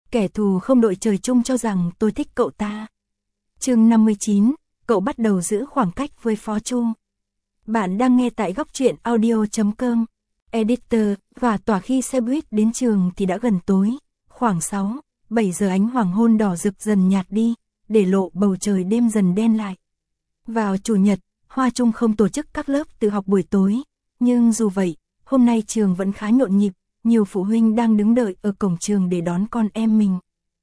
kẻ thù không đội trời chung cho rằng tôi thích cậu ta. Chương 59, cậu bắt đầu giữ khoảng cách với Phó Chu. Bạn đang nghe tại góc truyện audio.com. Editor, và tỏa khi xe buýt đến trường thì đã gần tối, khoảng 6-7 giờ ánh hoàng hôn đỏ rực dần nhạt đi, để lộ bầu trời đêm dần đen lại. Vào Chủ nhật, Hoa Trung không tổ chức các lớp tự học buổi tối, nhưng dù vậy, hôm nay trường vẫn khá nhộn nhịp, nhiều phụ huynh đang đứng đợi ở cổng trường để đón con em mình.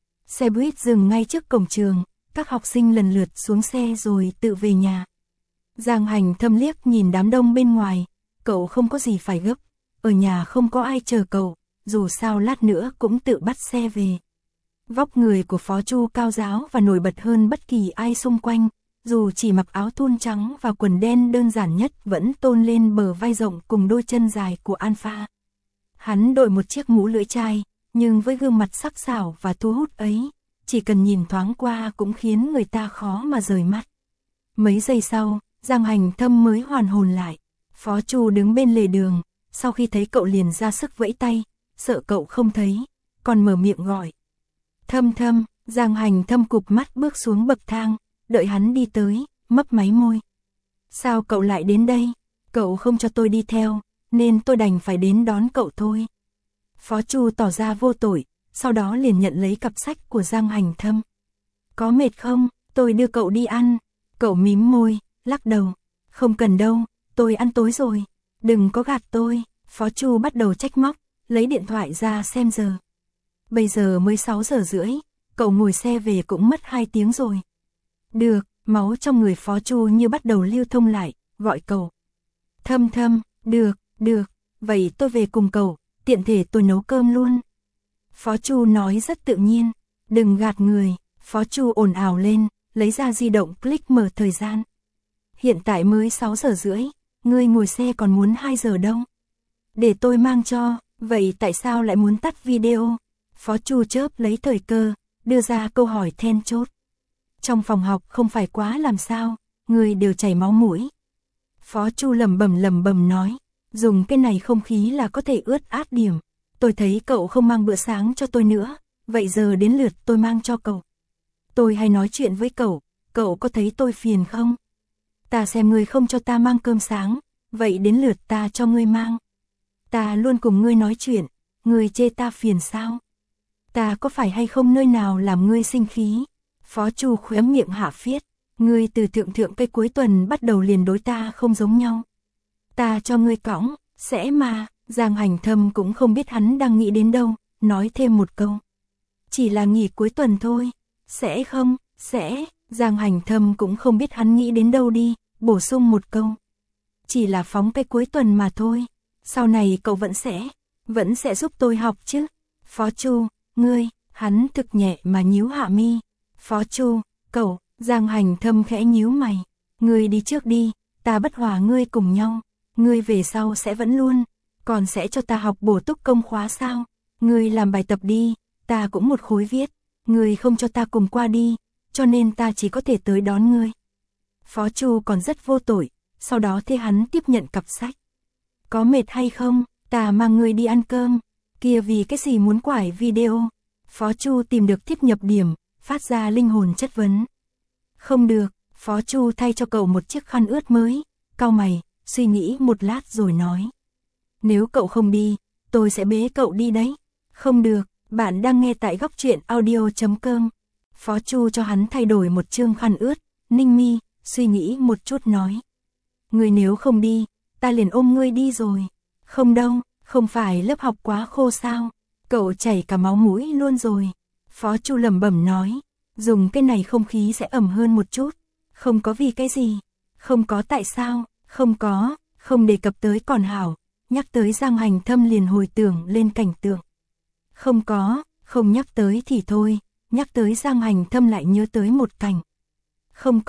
Xe buýt dừng ngay trước cổng trường, các học sinh lần lượt xuống xe rồi tự về nhà. Giang Hành Thâm liếc nhìn đám đông bên ngoài, cậu không có gì phải gấp, ở nhà không có ai chờ cậu, dù sao lát nữa cũng tự bắt xe về. Vóc người của Phó Chu cao ráo và nổi bật hơn bất kỳ ai xung quanh, dù chỉ mặc áo thun trắng và quần đen đơn giản nhất vẫn tôn lên bờ vai rộng cùng đôi chân dài của Alpha. Hắn đội một chiếc mũ lưỡi chai, nhưng với gương mặt sắc sảo và thu hút ấy, chỉ cần nhìn thoáng qua cũng khiến người ta khó mà rời mắt. Mấy giây sau, Giang Hành Thâm mới hoàn hồn lại. Phó Chu đứng bên lề đường, sau khi thấy cậu liền ra sức vẫy tay, sợ cậu không thấy, còn mở miệng gọi. Thâm Thâm. Giang Hành Thâm cụp mắt bước xuống bậc thang, đợi hắn đi tới, mấp máy môi. Sao cậu lại đến đây? Cậu không cho tôi đi theo, nên tôi đành phải đến đón cậu thôi. Phó Chu tỏ ra vô tội, sau đó liền nhận lấy cặp sách của Giang Hành Thâm. Có mệt không? Tôi đưa cậu đi ăn. Cậu mím môi, lắc đầu. Không cần đâu, tôi ăn tối rồi. Đừng có gạt tôi. Phó Chu bắt đầu trách móc, lấy điện thoại ra xem giờ. Bây giờ mới 6 giờ rưỡi, cậu ngồi xe về cũng mất 2 tiếng rồi. Được, máu trong người Phó Chu như bắt đầu lưu thông lại, gọi cậu. Thâm Thâm, được, vậy tôi về cùng cậu, tiện thể tôi nấu cơm luôn. Phó Chu nói rất tự nhiên, đừng gạt người. Phó Chu ồn ào lên, lấy ra di động click mở thời gian. Hiện tại mới 6 giờ rưỡi, ngươi ngồi xe còn muốn 2 giờ đâu. Để tôi mang cho, vậy tại sao lại muốn tắt video? Phó Chu chớp lấy thời cơ, đưa ra câu hỏi then chốt. Trong phòng học không phải quá làm sao, người đều chảy máu mũi. Phó Chu lẩm bẩm nói, dùng cái này không khí là có thể ướt át điểm. Tôi thấy cậu không mang bữa sáng cho tôi nữa, vậy giờ đến lượt tôi mang cho cậu. Tôi hay nói chuyện với cậu có thấy tôi phiền không? Ta xem ngươi không cho ta mang cơm sáng, vậy đến lượt ta cho ngươi mang. Ta luôn cùng ngươi nói chuyện, ngươi chê ta phiền sao? Ta có phải hay không nơi nào làm ngươi sinh khí? Phó Chu khóe miệng hạ phiết, ngươi từ thượng cái cuối tuần bắt đầu liền đối ta không giống nhau. Ta cho ngươi cõng, sẽ mà. Giang Hành Thâm cũng không biết hắn đang nghĩ đến đâu, nói thêm một câu. Chỉ là nghỉ cuối tuần thôi. Sẽ không? Sẽ. Giang Hành Thâm cũng không biết hắn nghĩ đến đâu đi, bổ sung một câu. Chỉ là phóng cái cuối tuần mà thôi. Sau này cậu vẫn sẽ giúp tôi học chứ. Phó Chu, ngươi. Hắn thực nhẹ mà nhíu hạ mi. Phó Chu, cậu. Giang Hành Thâm khẽ nhíu mày. Ngươi đi trước đi, ta bất hòa ngươi cùng nhau. Ngươi về sau sẽ vẫn luôn. Còn sẽ cho ta học bổ túc công khóa sao? Ngươi làm bài tập đi, ta cũng một khối viết. Ngươi không cho ta cùng qua đi, cho nên ta chỉ có thể tới đón ngươi. Phó Chu còn rất vô tội, sau đó thế hắn tiếp nhận cặp sách. Có mệt hay không? Ta mang ngươi đi ăn cơm. Kia vì cái gì muốn quải video? Phó Chu tìm được tiếp nhập điểm, phát ra linh hồn chất vấn. Không được. Phó Chu thay cho cậu một chiếc khăn ướt mới, cau mày, suy nghĩ một lát rồi nói. Nếu cậu không đi, tôi sẽ bế cậu đi đấy. Không được, bạn đang nghe tại góc truyện audio.com. Phó Chu cho hắn thay đổi một chương khăn ướt, ninh mi, suy nghĩ một chút nói. Ngươi nếu không đi, ta liền ôm ngươi đi rồi. Không đâu, không phải lớp học quá khô sao? Cậu chảy cả máu mũi luôn rồi. Phó Chu lẩm bẩm nói, dùng cái này không khí sẽ ẩm hơn một chút. Không có vì cái gì, không có tại sao, không có, không đề cập tới còn hảo. Nhắc tới Giang Hành Thâm liền hồi tưởng lên cảnh tượng. Không có, không nhắc tới thì thôi, nhắc tới Giang Hành Thâm lại nhớ tới một cảnh. Không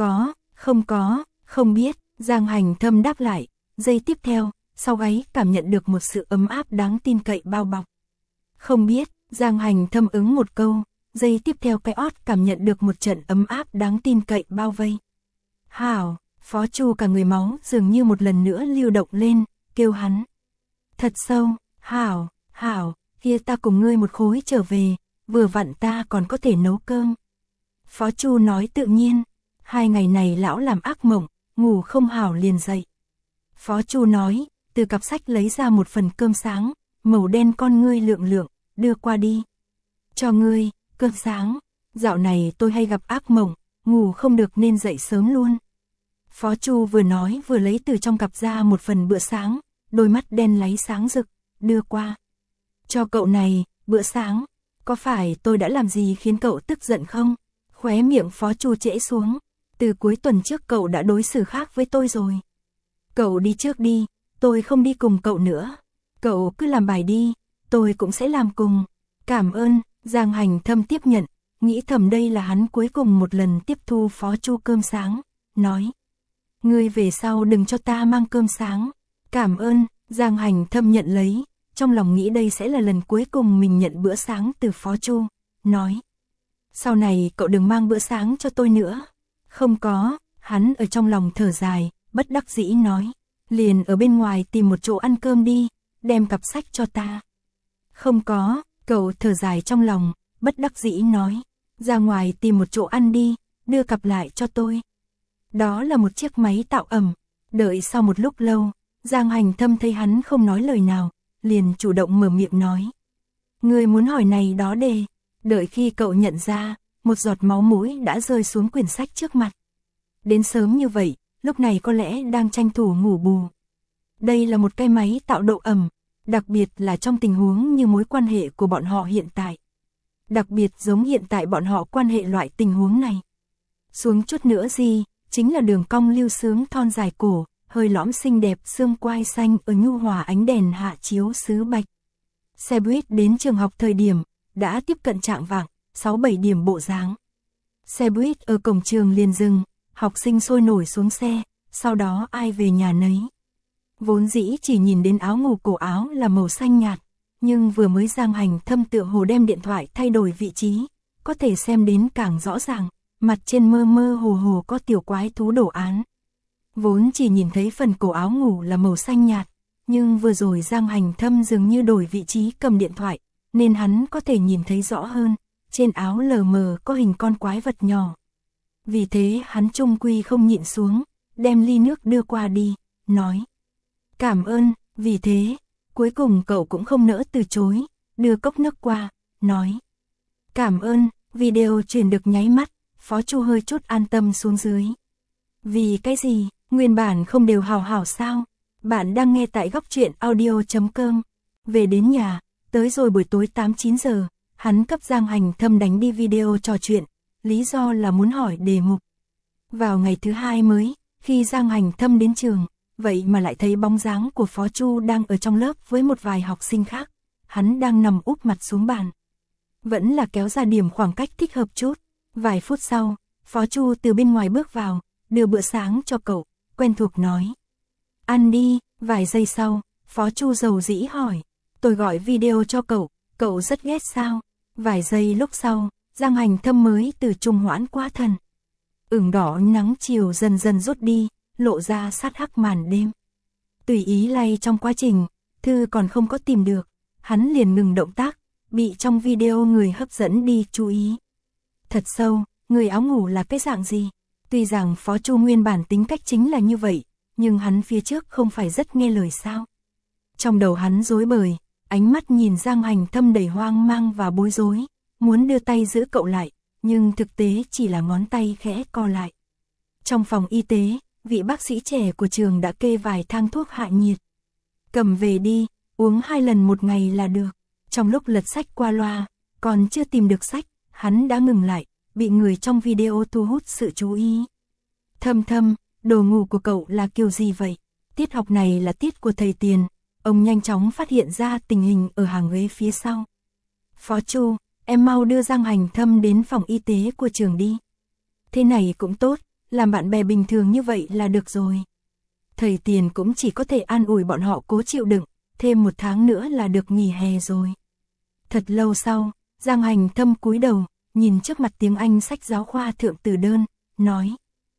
có, không biết. Giang Hành Thâm đáp lại, giây tiếp theo, sau gáy cảm nhận được một sự ấm áp đáng tin cậy bao bọc. Không biết. Giang Hành Thâm ứng một câu, giây tiếp theo cái ót cảm nhận được một trận ấm áp đáng tin cậy bao vây. Hảo. Phó Chu cả người máu dường như một lần nữa lưu động lên, kêu hắn. Thật sâu. Hảo, kia ta cùng ngươi một khối trở về, vừa vặn ta còn có thể nấu cơm. Phó Chu nói tự nhiên, 2 ngày này lão làm ác mộng, ngủ không hảo liền dậy. Phó Chu nói, từ cặp sách lấy ra một phần cơm sáng, màu đen con ngươi lượng lượng, đưa qua đi. Cho ngươi, cơm sáng, dạo này tôi hay gặp ác mộng, ngủ không được nên dậy sớm luôn. Phó Chu vừa nói vừa lấy từ trong cặp ra một phần bữa sáng, đôi mắt đen láy sáng rực, đưa qua. Cho cậu này, bữa sáng, có phải tôi đã làm gì khiến cậu tức giận không? Khóe miệng Phó Chu trễ xuống, từ cuối tuần trước cậu đã đối xử khác với tôi rồi. Cậu đi trước đi, tôi không đi cùng cậu nữa. Cậu cứ làm bài đi, tôi cũng sẽ làm cùng. Cảm ơn, Giang Hành Thâm tiếp nhận, nghĩ thầm đây là hắn cuối cùng một lần tiếp thu Phó Chu cơm sáng, nói. Ngươi về sau đừng cho ta mang cơm sáng. Cảm ơn, Giang Hành Thâm nhận lấy, trong lòng nghĩ đây sẽ là lần cuối cùng mình nhận bữa sáng từ Phó Chu, nói. Sau này cậu đừng mang bữa sáng cho tôi nữa. Không có, hắn ở trong lòng thở dài, bất đắc dĩ nói. Liền ở bên ngoài tìm một chỗ ăn cơm đi, đem cặp sách cho ta. Không có, cậu thở dài trong lòng, bất đắc dĩ nói. Ra ngoài tìm một chỗ ăn đi, đưa cặp lại cho tôi. Đó là một chiếc máy tạo ẩm. Đợi sau một lúc lâu, Giang Hành Thâm thấy hắn không nói lời nào, liền chủ động mở miệng nói. Ngươi muốn hỏi này đó đề. Đợi khi cậu nhận ra, một giọt máu mũi đã rơi xuống quyển sách trước mặt. Đến sớm như vậy, lúc này có lẽ đang tranh thủ ngủ bù. Đây là một cái máy tạo độ ẩm, đặc biệt là trong tình huống như mối quan hệ của bọn họ hiện tại. Đặc biệt giống hiện tại bọn họ quan hệ loại tình huống này. Xuống chút nữa gì, chính là đường cong lưu sướng thon dài cổ, hơi lõm xinh đẹp xương quai xanh ở nhu hòa ánh đèn hạ chiếu sứ bạch. Xe buýt đến trường học thời điểm, đã tiếp cận trạng vạng, 6-7 điểm bộ dáng. Xe buýt ở cổng trường liền dừng, học sinh sôi nổi xuống xe, sau đó ai về nhà nấy. Vốn dĩ chỉ nhìn đến áo ngủ cổ áo là màu xanh nhạt, nhưng vừa mới Giang Hành Thâm tựa hồ đem điện thoại thay đổi vị trí, có thể xem đến càng rõ ràng, mặt trên mơ mơ hồ hồ có tiểu quái thú đồ án. Vốn chỉ nhìn thấy phần cổ áo ngủ là màu xanh nhạt, nhưng vừa rồi Giang Hành Thâm dường như đổi vị trí cầm điện thoại, nên hắn có thể nhìn thấy rõ hơn, trên áo lờ mờ có hình con quái vật nhỏ. Vì thế hắn chung quy không nhịn xuống, đem ly nước đưa qua đi, nói. Cảm ơn, vì thế, cuối cùng cậu cũng không nỡ từ chối, đưa cốc nước qua, nói. Cảm ơn, video truyền được nháy mắt, Phó Chu hơi chút an tâm xuống dưới. Vì cái gì, nguyên bản không đều hào hảo sao? Bạn đang nghe tại góc truyện audio.com. Về đến nhà, tới rồi buổi tối 8-9 giờ, hắn cấp Giang Hành Thâm đánh đi video trò chuyện, lý do là muốn hỏi đề mục. Vào ngày thứ 2 mới, khi Giang Hành Thâm đến trường, vậy mà lại thấy bóng dáng của Phó Chu đang ở trong lớp với một vài học sinh khác, hắn đang nằm úp mặt xuống bàn. Vẫn là kéo ra điểm khoảng cách thích hợp chút. Vài phút sau, Phó Chu từ bên ngoài bước vào, đưa bữa sáng cho cậu, quen thuộc nói. Ăn đi, vài giây sau, Phó Chu dầu dĩ hỏi. Tôi gọi video cho cậu rất ghét sao? Vài giây lúc sau, Giang Hành Thâm mới từ trung hoãn quá thần. Ửng đỏ nắng chiều dần dần rút đi, lộ ra sát hắc màn đêm. Tùy ý lay trong quá trình, thư còn không có tìm được, hắn liền ngừng động tác, bị trong video người hấp dẫn đi chú ý. Thật sâu, người áo ngủ là cái dạng gì? Tuy rằng Phó Chu nguyên bản tính cách chính là như vậy, nhưng hắn phía trước không phải rất nghe lời sao? Trong đầu hắn rối bời, ánh mắt nhìn Giang Hành Thâm đầy hoang mang và bối rối, muốn đưa tay giữ cậu lại, nhưng thực tế chỉ là ngón tay khẽ co lại. Trong phòng y tế, vị bác sĩ trẻ của trường đã kê vài thang thuốc hạ nhiệt. Cầm về đi, uống 2 lần một ngày là được. Trong lúc lật sách qua loa, còn chưa tìm được sách, hắn đã ngừng lại, bị người trong video thu hút sự chú ý. Thâm Thâm, đồ ngủ của cậu là kiểu gì vậy? Tiết học này là tiết của thầy Tiền. Ông nhanh chóng phát hiện ra tình hình ở hàng ghế phía sau. Phó Chu, em mau đưa Giang Hành Thâm đến phòng y tế của trường đi. Thế này cũng tốt, làm bạn bè bình thường như vậy là được rồi. Thầy Tiền cũng chỉ có thể an ủi bọn họ cố chịu đựng, thêm 1 tháng nữa là được nghỉ hè rồi. Thật lâu sau, Giang Hành Thâm cúi đầu, nhìn trước mặt tiếng Anh sách giáo khoa thượng từ đơn, nói.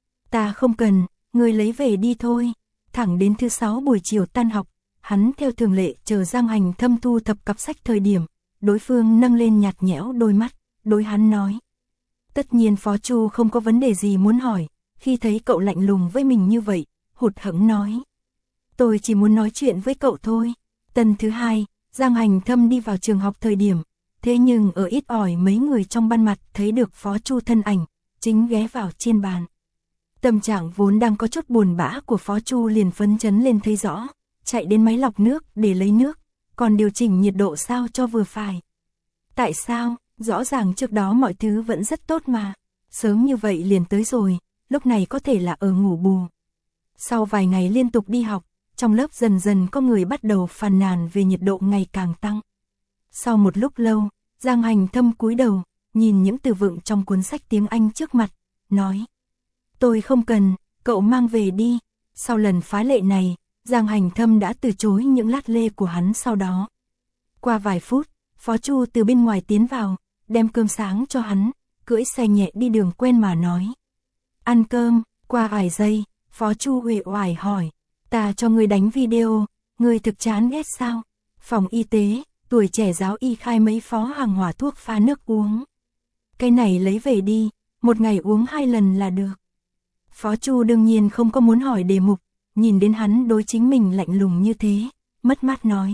Ta không cần, ngươi lấy về đi thôi. Thẳng đến thứ 6 buổi chiều tan học, hắn theo thường lệ chờ Giang Hành Thâm thu thập cặp sách thời điểm, đối phương nâng lên nhạt nhẽo đôi mắt, đối hắn nói. Tất nhiên Phó Chu không có vấn đề gì muốn hỏi, khi thấy cậu lạnh lùng với mình như vậy, hụt hẫng nói. Tôi chỉ muốn nói chuyện với cậu thôi. Tuần thứ 2, Giang Hành Thâm đi vào trường học thời điểm, thế nhưng ở ít ỏi mấy người trong ban mặt thấy được Phó Chu thân ảnh, chính ghé vào trên bàn. Tâm trạng vốn đang có chút buồn bã của Phó Chu liền phấn chấn lên thấy rõ, chạy đến máy lọc nước để lấy nước, còn điều chỉnh nhiệt độ sao cho vừa phải. Tại sao? Rõ ràng trước đó mọi thứ vẫn rất tốt mà. Sớm như vậy liền tới rồi, lúc này có thể là ở ngủ bù. Sau vài ngày liên tục đi học, trong lớp dần dần có người bắt đầu phàn nàn về nhiệt độ ngày càng tăng. Sau một lúc lâu, Giang Hành Thâm cúi đầu, nhìn những từ vựng trong cuốn sách tiếng Anh trước mặt, nói. Tôi không cần, cậu mang về đi. Sau lần phá lệ này, Giang Hành Thâm đã từ chối những lát lê của hắn sau đó. Qua vài phút, Phó Chu từ bên ngoài tiến vào, đem cơm sáng cho hắn, cưỡi xe nhẹ đi đường quen mà nói. Ăn cơm, qua vài giây, Phó Chu uể oải hỏi. Ta cho ngươi đánh video, ngươi thực chán ghét sao? Phòng y tế, tuổi trẻ giáo y khai mấy phó hàng hỏa thuốc pha nước uống. Cái này lấy về đi, một ngày uống 2 lần là được. Phó Chu đương nhiên không có muốn hỏi đề mục, nhìn đến hắn đối chính mình lạnh lùng như thế, mất mát nói.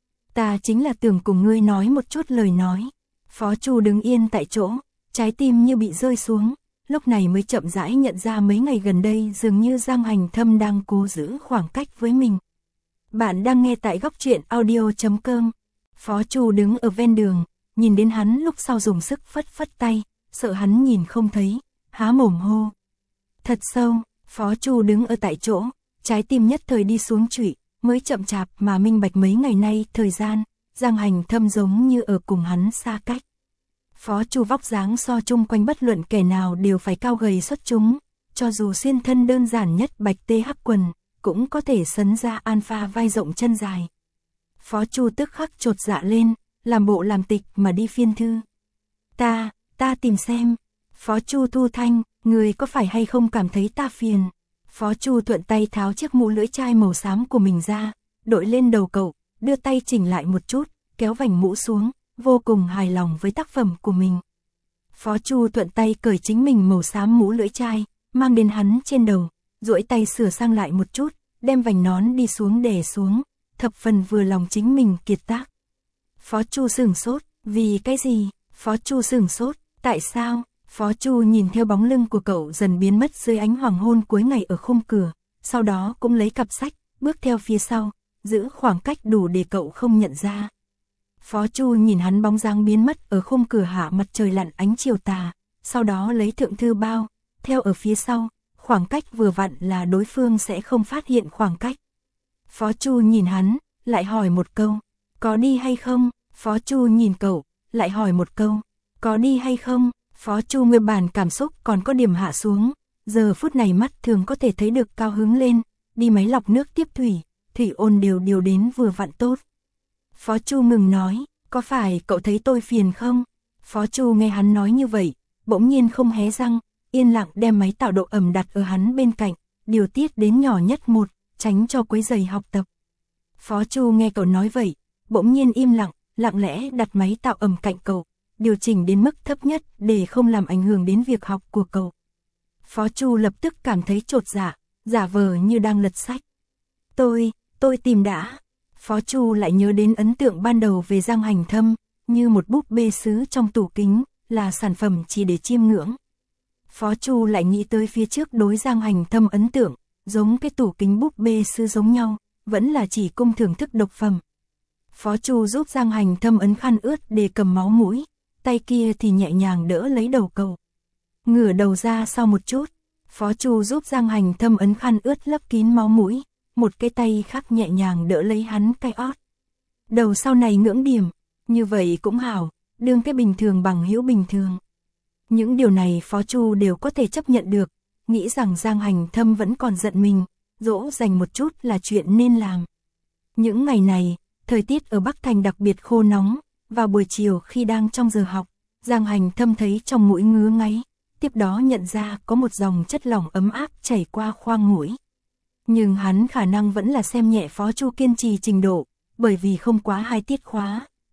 Ta chính là tưởng cùng ngươi nói một chút lời nói. Phó Chu đứng yên tại chỗ, trái tim như bị rơi xuống, lúc này mới chậm rãi nhận ra mấy ngày gần đây dường như Giang Hành Thâm đang cố giữ khoảng cách với mình. Bạn đang nghe tại góc truyện audio.com. Phó Chu đứng ở ven đường, nhìn đến hắn lúc sau dùng sức phất phất tay, sợ hắn nhìn không thấy, há mồm hô. Thật sâu, Phó Chu đứng ở tại chỗ, trái tim nhất thời đi xuống trụy, mới chậm chạp mà minh bạch mấy ngày nay thời gian, Giang Hành Thâm giống như ở cùng hắn xa cách. Phó Chu vóc dáng so chung quanh bất luận kẻ nào đều phải cao gầy xuất chúng, cho dù xuyên thân đơn giản nhất bạch tê hắc quần, cũng có thể sấn ra alpha vai rộng chân dài. Phó Chu tức khắc chột dạ lên, làm bộ làm tịch mà đi phiên thư. Ta tìm xem. Phó Chu thu thanh, người có phải hay không cảm thấy ta phiền? Phó Chu thuận tay tháo chiếc mũ lưỡi chai màu xám của mình ra, đội lên đầu cậu, đưa tay chỉnh lại một chút, kéo vành mũ xuống, vô cùng hài lòng với tác phẩm của mình. Phó Chu thuận tay cởi chính mình màu xám mũ lưỡi chai, mang đến hắn trên đầu, duỗi tay sửa sang lại một chút, đem vành nón đi xuống đè xuống, thập phần vừa lòng chính mình kiệt tác. Phó Chu sửng sốt, vì cái gì? Phó Chu sửng sốt, tại sao? Phó Chu nhìn theo bóng lưng của cậu dần biến mất dưới ánh hoàng hôn cuối ngày ở khung cửa, sau đó cũng lấy cặp sách, bước theo phía sau, giữ khoảng cách đủ để cậu không nhận ra. Phó Chu nhìn hắn bóng dáng biến mất ở khung cửa hạ mặt trời lặn ánh chiều tà, sau đó lấy thượng thư bao, theo ở phía sau, khoảng cách vừa vặn là đối phương sẽ không phát hiện khoảng cách. Phó Chu nhìn hắn, lại hỏi một câu, có đi hay không? Phó Chu nhìn cậu, lại hỏi một câu, có đi hay không? Phó Chu nguyên bản cảm xúc còn có điểm hạ xuống, giờ phút này mắt thường có thể thấy được cao hứng lên, đi máy lọc nước tiếp thủy ôn điều đến vừa vặn tốt. Phó Chu ngừng nói, có phải cậu thấy tôi phiền không? Phó Chu nghe hắn nói như vậy, bỗng nhiên không hé răng, yên lặng đem máy tạo độ ẩm đặt ở hắn bên cạnh, điều tiết đến nhỏ nhất một, tránh cho quấy rầy học tập. Phó Chu nghe cậu nói vậy, bỗng nhiên im lặng, lặng lẽ đặt máy tạo ẩm cạnh cậu, điều chỉnh đến mức thấp nhất để không làm ảnh hưởng đến việc học của cậu. Phó Chu lập tức cảm thấy chột dạ, giả vờ như đang lật sách. Tôi tìm đã. Phó Chu lại nhớ đến ấn tượng ban đầu về Giang Hành Thâm, như một búp bê sứ trong tủ kính, là sản phẩm chỉ để chiêm ngưỡng. Phó Chu lại nghĩ tới phía trước đối Giang Hành Thâm ấn tượng, giống cái tủ kính búp bê sứ giống nhau, vẫn là chỉ cung thưởng thức độc phẩm. Phó Chu giúp Giang Hành Thâm ấn khăn ướt để cầm máu mũi, tay kia thì nhẹ nhàng đỡ lấy đầu cậu. Ngửa đầu ra sau một chút, Phó Chu giúp Giang Hành Thâm ấn khăn ướt lấp kín máu mũi, một cái tay khác nhẹ nhàng đỡ lấy hắn cái ót. Đầu sau này ngưỡng điểm, như vậy cũng hảo, đương cái bình thường bằng hữu bình thường. Những điều này Phó Chu đều có thể chấp nhận được, nghĩ rằng Giang Hành Thâm vẫn còn giận mình, dỗ dành một chút là chuyện nên làm. Những ngày này, thời tiết ở Bắc Thành đặc biệt khô nóng, vào buổi chiều khi đang trong giờ học, Giang Hành Thâm thấy trong mũi ngứa ngáy, tiếp đó nhận ra có một dòng chất lỏng ấm áp chảy qua khoang mũi. Nhưng hắn khả năng vẫn là xem nhẹ Phó Chu kiên trì trình độ, bởi vì không quá 2 tiết khóa,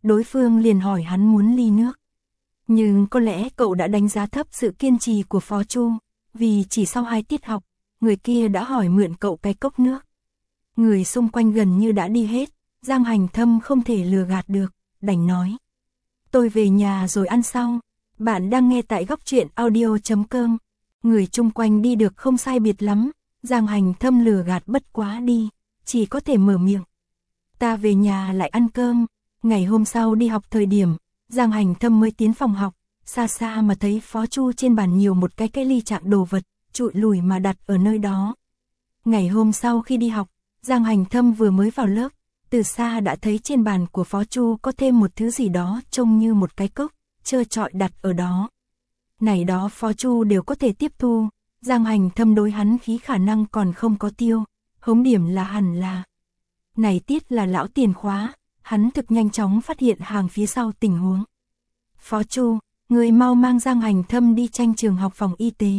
đối phương liền hỏi hắn muốn ly nước. Nhưng có lẽ cậu đã đánh giá thấp sự kiên trì của Phó Chu, vì chỉ sau 2 tiết học, người kia đã hỏi mượn cậu cái cốc nước. Người xung quanh gần như đã đi hết, Giang Hành Thâm không thể lừa gạt được, đành nói. Tôi về nhà rồi ăn sau. Bạn đang nghe tại góc truyện audio.com. Người chung quanh đi được không sai biệt lắm, Giang Hành Thâm lừa gạt bất quá đi, chỉ có thể mở miệng. Ta về nhà lại ăn cơm. Ngày hôm sau đi học thời điểm, Giang Hành Thâm mới tiến phòng học, xa xa mà thấy Phó Chu trên bàn nhiều một cái ly trạng đồ vật, trụi lùi mà đặt ở nơi đó. Ngày hôm sau khi đi học, Giang Hành Thâm vừa mới vào lớp, từ xa đã thấy trên bàn của Phó Chu có thêm một thứ gì đó trông như một cái cốc, trơ trọi đặt ở đó. Này đó Phó Chu đều có thể tiếp thu, Giang Hành Thâm đối hắn khí khả năng còn không có tiêu, hống điểm là hẳn là. Này tiết là lão tiền khóa, hắn thực nhanh chóng phát hiện hàng phía sau tình huống. Phó Chu, người mau mang Giang Hành Thâm đi tranh trường học phòng y tế.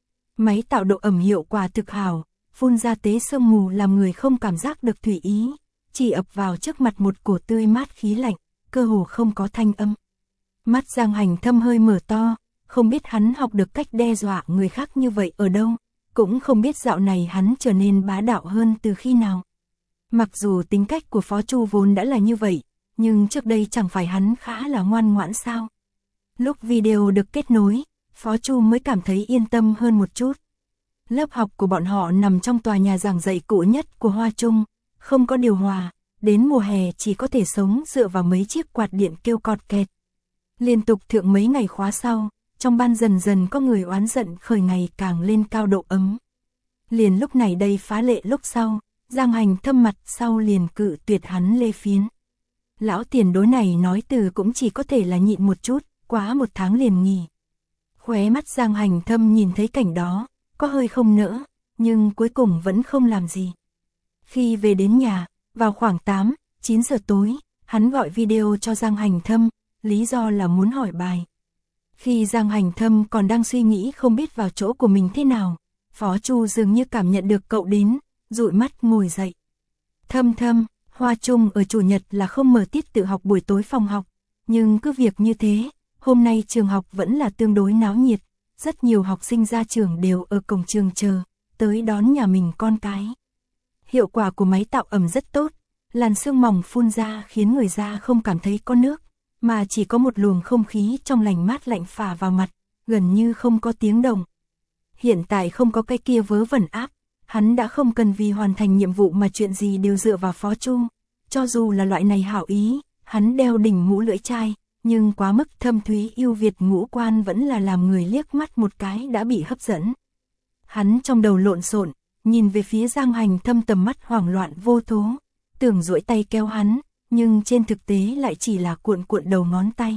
Máy tạo độ ẩm hiệu quả thực hảo, phun ra tế sương mù làm người không cảm giác được thủy ý, chỉ ập vào trước mặt một cổ tươi mát khí lạnh, cơ hồ không có thanh âm. Mắt Giang Hành Thâm hơi mở to, không biết hắn học được cách đe dọa người khác như vậy ở đâu, cũng không biết dạo này hắn trở nên bá đạo hơn từ khi nào. Mặc dù tính cách của Phó Chu vốn đã là như vậy, nhưng trước đây chẳng phải hắn khá là ngoan ngoãn sao. Lúc video được kết nối, Phó Chu mới cảm thấy yên tâm hơn một chút. Lớp học của bọn họ nằm trong tòa nhà giảng dạy cũ nhất của Hoa Trung, không có điều hòa, đến mùa hè chỉ có thể sống dựa vào mấy chiếc quạt điện kêu cọt kẹt. Liên tục thượng mấy ngày khóa sau, trong ban dần dần có người oán giận khởi ngày càng lên cao độ ấm. Liền lúc này đây phá lệ lúc sau, Giang Hành Thâm mặt sau liền cự tuyệt hắn lê phiến. Lão tiền đối này nói từ cũng chỉ có thể là nhịn một chút, quá 1 tháng liền nghỉ. Khóe mắt Giang Hành Thâm nhìn thấy cảnh đó, có hơi không nỡ, nhưng cuối cùng vẫn không làm gì. Khi về đến nhà, vào khoảng 8-9 giờ tối, hắn gọi video cho Giang Hành Thâm, lý do là muốn hỏi bài. Khi Giang Hành Thâm còn đang suy nghĩ không biết vào chỗ của mình thế nào, Phó Chu dường như cảm nhận được cậu đến, dụi mắt ngồi dậy. Thâm, Hoa Trung ở chủ nhật là không mở tiết tự học buổi tối phòng học, nhưng cứ việc như thế, hôm nay trường học vẫn là tương đối náo nhiệt, rất nhiều học sinh ra trường đều ở cổng trường chờ, tới đón nhà mình con cái. Hiệu quả của máy tạo ẩm rất tốt, làn sương mỏng phun ra khiến người da không cảm thấy có nước, mà chỉ có một luồng không khí trong lành mát lạnh phả vào mặt, gần như không có tiếng động. Hiện tại không có cái kia vớ vẩn áp, hắn đã không cần vì hoàn thành nhiệm vụ mà chuyện gì đều dựa vào Phó Chu, cho dù là loại này hảo ý, hắn đeo đỉnh mũ lưỡi chai, nhưng quá mức thâm thúy yêu Việt ngũ quan vẫn là làm người liếc mắt một cái đã bị hấp dẫn. Hắn trong đầu lộn xộn, nhìn về phía Giang Hành Thâm tầm mắt hoảng loạn vô thố, tưởng duỗi tay kéo hắn, nhưng trên thực tế lại chỉ là cuộn đầu ngón tay.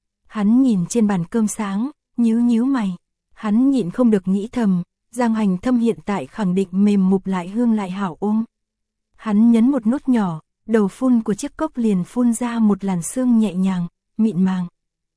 Hắn nhìn trên bàn cơm sáng, nhíu mày, hắn nhịn không được nghĩ thầm, Giang Hành Thâm hiện tại khẳng định mềm mục lại hương lại hảo ôm. Hắn nhấn một nút nhỏ, đầu phun của chiếc cốc liền phun ra một làn sương nhẹ nhàng, mịn màng.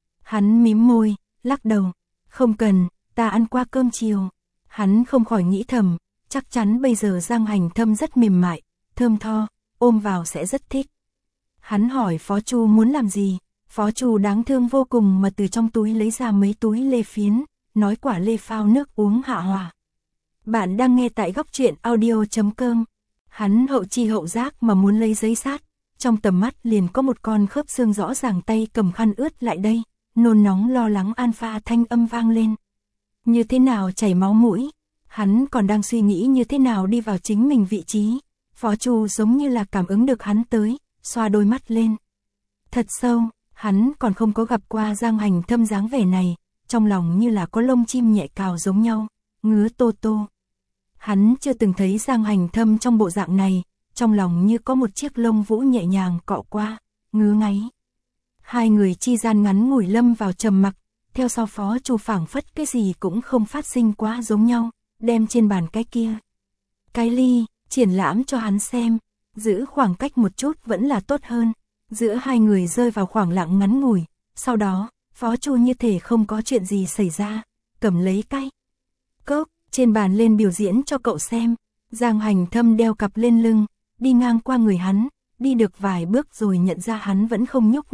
Hắn mím môi, lắc đầu, không cần, ta ăn qua cơm chiều. Hắn không khỏi nghĩ thầm, chắc chắn bây giờ Giang Hành Thâm rất mềm mại, thơm tho, ôm vào sẽ rất thích. Hắn hỏi Phó Chu muốn làm gì, Phó Chu đáng thương vô cùng mà từ trong túi lấy ra mấy túi lê phiến, nói quả lê phao nước uống hạ hòa. Bạn đang nghe tại góc truyện audio.com. Hắn hậu chi hậu giác mà muốn lấy giấy sát, trong tầm mắt liền có một con khớp xương rõ ràng tay cầm khăn ướt lại đây, nôn nóng lo lắng alpha thanh âm vang lên. Như thế nào chảy máu mũi, hắn còn đang suy nghĩ như thế nào đi vào chính mình vị trí, Phó Chu giống như là cảm ứng được hắn tới, xoa đôi mắt lên. Thật sâu, hắn còn không có gặp qua Giang Hành Thâm dáng vẻ này, trong lòng như là có lông chim nhẹ cào giống nhau, ngứa tô. Hắn chưa từng thấy Giang Hành Thâm trong bộ dạng này, trong lòng như có một chiếc lông vũ nhẹ nhàng cọ qua, ngứa ngáy. Hai người chi gian ngắn ngủi lâm vào trầm mặc, theo sau Phó Chu phảng phất cái gì cũng không phát sinh quá giống nhau, đem trên bàn cái ly, triển lãm cho hắn xem, giữ khoảng cách một chút vẫn là tốt hơn. Giữa hai người rơi vào khoảng lặng ngắn ngủi, sau đó, Phó Chu như thể không có chuyện gì xảy ra, cầm lấy cái cốc trên bàn lên biểu diễn cho cậu xem. Giang Hành Thâm đeo cặp lên lưng, đi ngang qua người hắn, đi được vài bước rồi nhận ra hắn vẫn không nhúc nhích,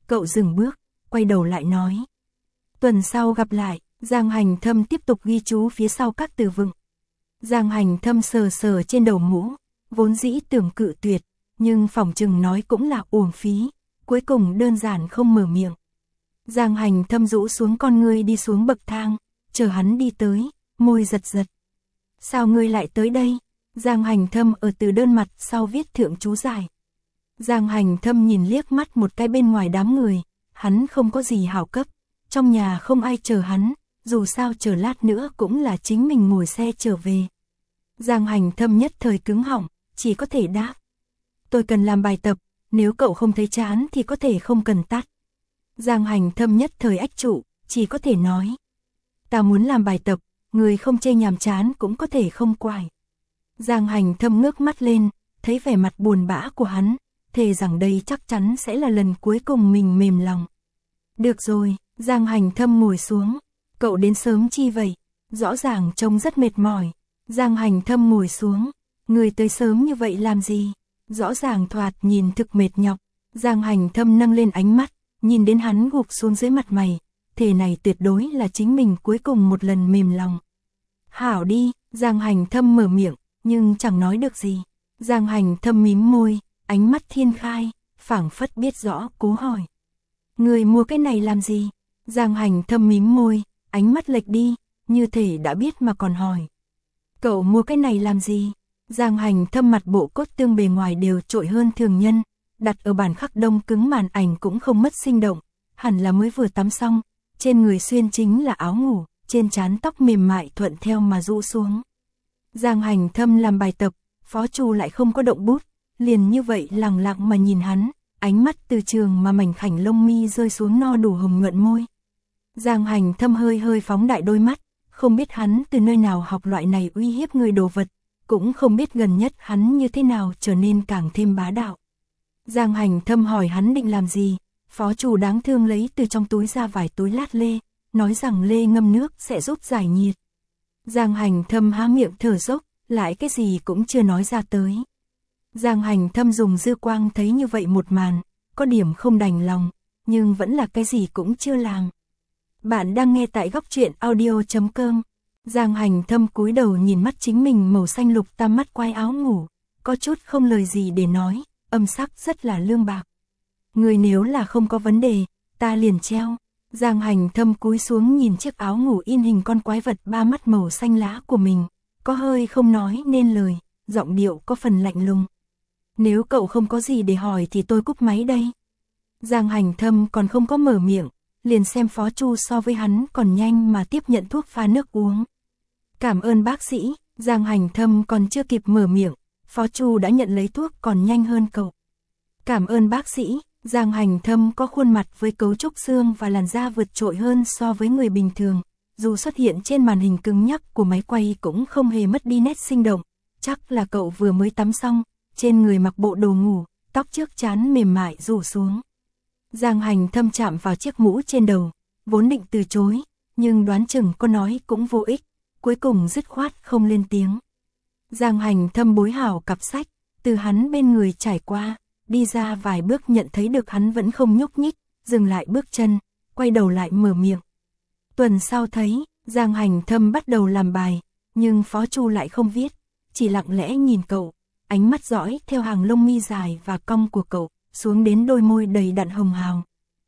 cậu dừng bước, quay đầu lại nói. Tuần sau gặp lại, Giang Hành Thâm tiếp tục ghi chú phía sau các từ vựng. Giang Hành Thâm sờ sờ trên đầu mũ, vốn dĩ tưởng cự tuyệt, nhưng phỏng chừng nói cũng là uổng phí, cuối cùng đơn giản không mở miệng. Giang Hành Thâm rũ xuống con ngươi đi xuống bậc thang, chờ hắn đi tới, môi giật giật. Sao ngươi lại tới đây? Giang Hành Thâm ở từ đơn mặt sau viết thượng chú giải. Giang Hành Thâm nhìn liếc mắt một cái bên ngoài đám người, hắn không có gì hảo cấp, trong nhà không ai chờ hắn, dù sao chờ lát nữa cũng là chính mình ngồi xe trở về. Giang Hành Thâm nhất thời cứng họng, chỉ có thể đáp. Tôi cần làm bài tập, nếu cậu không thấy chán thì có thể không cần tắt. Giang Hành Thâm nhất thời ách trụ, chỉ có thể nói. Ta muốn làm bài tập, người không chê nhàm chán cũng có thể không quải. Giang Hành Thâm ngước mắt lên, thấy vẻ mặt buồn bã của hắn, thề rằng đây chắc chắn sẽ là lần cuối cùng mình mềm lòng. Được rồi, Giang Hành Thâm ngồi xuống. Cậu đến sớm chi vậy? Rõ ràng trông rất mệt mỏi. Giang Hành Thâm ngồi xuống. Người tới sớm như vậy làm gì? Rõ ràng thoạt nhìn thực mệt nhọc. Giang Hành Thâm nâng lên ánh mắt, nhìn đến hắn gục xuống dưới mặt mày. Thế này tuyệt đối là chính mình cuối cùng một lần mềm lòng. Hảo đi, Giang Hành Thâm mở miệng, nhưng chẳng nói được gì. Giang Hành Thâm mím môi, ánh mắt thiên khai, phảng phất biết rõ cố hỏi. Người mua cái này làm gì? Giang Hành Thâm mím môi, ánh mắt lệch đi, như thể đã biết mà còn hỏi. Cậu mua cái này làm gì? Giang Hành Thâm mặt bộ cốt tương bề ngoài đều trội hơn thường nhân, đặt ở bản khắc đông cứng màn ảnh cũng không mất sinh động, hẳn là mới vừa tắm xong, trên người xuyên chính là áo ngủ, trên trán tóc mềm mại thuận theo mà rũ xuống. Giang Hành Thâm làm bài tập, Phó Chu lại không có động bút, liền như vậy lặng lặng mà nhìn hắn, ánh mắt từ trường mà mảnh khảnh lông mi rơi xuống no đủ hồng nhuận môi. Giang Hành Thâm hơi hơi phóng đại đôi mắt, không biết hắn từ nơi nào học loại này uy hiếp người đồ vật, cũng không biết gần nhất hắn như thế nào trở nên càng thêm bá đạo. Giang Hành Thâm hỏi hắn định làm gì, Phó Chủ đáng thương lấy từ trong túi ra vài túi lát lê, nói rằng lê ngâm nước sẽ giúp giải nhiệt. Giang Hành Thâm há miệng thở dốc, lại cái gì cũng chưa nói ra tới. Giang Hành Thâm dùng dư quang thấy như vậy một màn, có điểm không đành lòng, nhưng vẫn là cái gì cũng chưa làm. Bạn đang nghe tại góc truyện audio.com. Giang Hành Thâm cúi đầu nhìn mắt chính mình màu xanh lục tam mắt quai áo ngủ, có chút không lời gì để nói, âm sắc rất là lương bạc. Người nếu là không có vấn đề, ta liền treo. Giang Hành Thâm cúi xuống nhìn chiếc áo ngủ in hình con quái vật ba mắt màu xanh lá của mình, có hơi không nói nên lời, giọng điệu có phần lạnh lùng. Nếu cậu không có gì để hỏi thì tôi cúp máy đây. Giang Hành Thâm còn không có mở miệng, liền xem Phó Chu so với hắn còn nhanh mà tiếp nhận thuốc pha nước uống. Cảm ơn bác sĩ. Giang Hành Thâm còn chưa kịp mở miệng, Phó Chu đã nhận lấy thuốc còn nhanh hơn cậu. Cảm ơn bác sĩ. Giang Hành Thâm có khuôn mặt với cấu trúc xương và làn da vượt trội hơn so với người bình thường, dù xuất hiện trên màn hình cứng nhắc của máy quay cũng không hề mất đi nét sinh động, chắc là cậu vừa mới tắm xong, trên người mặc bộ đồ ngủ, tóc trước trán mềm mại rủ xuống. Giang Hành Thâm chạm vào chiếc mũ trên đầu, vốn định từ chối, nhưng đoán chừng có nói cũng vô ích, cuối cùng dứt khoát không lên tiếng. Giang Hành Thâm bối hảo cặp sách, từ hắn bên người trải qua, đi ra vài bước nhận thấy được hắn vẫn không nhúc nhích, dừng lại bước chân, quay đầu lại mở miệng. Tuần sau thấy, Giang Hành Thâm bắt đầu làm bài, nhưng Phó Chu lại không viết, chỉ lặng lẽ nhìn cậu, ánh mắt dõi theo hàng lông mi dài và cong của cậu, xuống đến đôi môi đầy đặn hồng hào.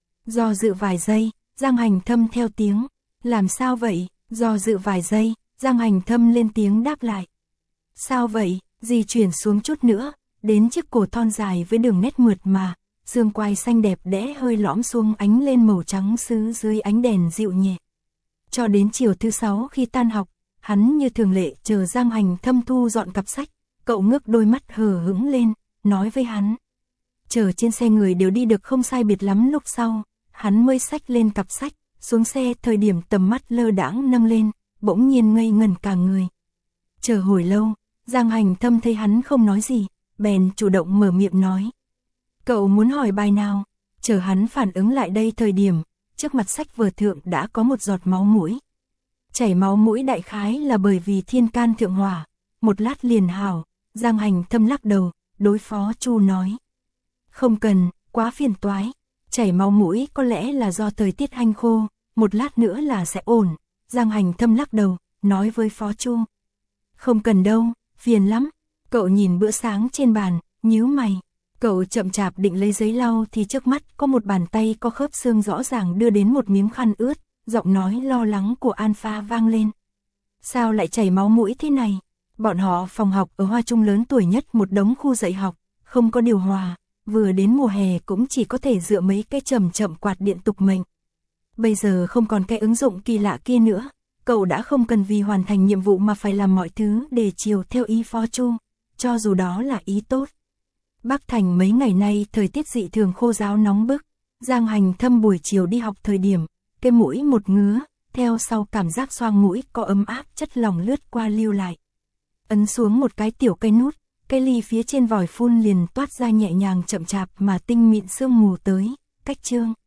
Do dự vài giây, Giang Hành Thâm theo tiếng, làm sao vậy? Do dự vài giây, Giang Hành Thâm lên tiếng đáp lại. Sao vậy? Di chuyển xuống chút nữa, đến chiếc cổ thon dài với đường nét mượt mà, xương quai xanh đẹp đẽ hơi lõm xuống ánh lên màu trắng sứ dưới ánh đèn dịu nhẹ. Cho đến chiều thứ 6 khi tan học, hắn như thường lệ chờ Giang Hành Thâm thu dọn cặp sách, cậu ngước đôi mắt hờ hững lên, nói với hắn. Chờ trên xe người đều đi được không sai biệt lắm lúc sau, hắn mới xách lên cặp sách, xuống xe thời điểm tầm mắt lơ đãng nâng lên, bỗng nhiên ngây ngẩn cả người. Chờ hồi lâu, Giang Hành Thâm thấy hắn không nói gì, bèn chủ động mở miệng nói. Cậu muốn hỏi bài nào? Chờ hắn phản ứng lại đây thời điểm, trước mặt sách vở thượng đã có một giọt máu mũi. Chảy máu mũi đại khái là bởi vì thiên can thượng hỏa, một lát liền hảo. Giang Hành Thâm lắc đầu, đối Phó Chu nói. Không cần, quá phiền toái. Chảy máu mũi có lẽ là do thời tiết hanh khô, một lát nữa là sẽ ổn. Giang Hành Thâm lắc đầu, nói với Phó Chu. Không cần đâu, phiền lắm. Cậu nhìn bữa sáng trên bàn, nhíu mày. Cậu chậm chạp định lấy giấy lau thì trước mắt có một bàn tay có khớp xương rõ ràng đưa đến một miếng khăn ướt, giọng nói lo lắng của Alpha vang lên. Sao lại chảy máu mũi thế này? Bọn họ phòng học ở Hoa Trung lớn tuổi nhất một đống khu dạy học, không có điều hòa, vừa đến mùa hè cũng chỉ có thể dựa mấy cái chậm quạt điện tục mệnh. Bây giờ không còn cái ứng dụng kỳ lạ kia nữa, cậu đã không cần vì hoàn thành nhiệm vụ mà phải làm mọi thứ để chiều theo ý Phó Chu, cho dù đó là ý tốt. Bắc Thành mấy ngày nay thời tiết dị thường khô ráo nóng bức, Giang Hành Thâm buổi chiều đi học thời điểm, cái mũi một ngứa, theo sau cảm giác xoang mũi có ấm áp chất lỏng lướt qua lưu lại. Ấn xuống một cái tiểu cây nút, cái ly phía trên vòi phun liền toát ra nhẹ nhàng chậm chạp mà tinh mịn sương mù tới, cách chương.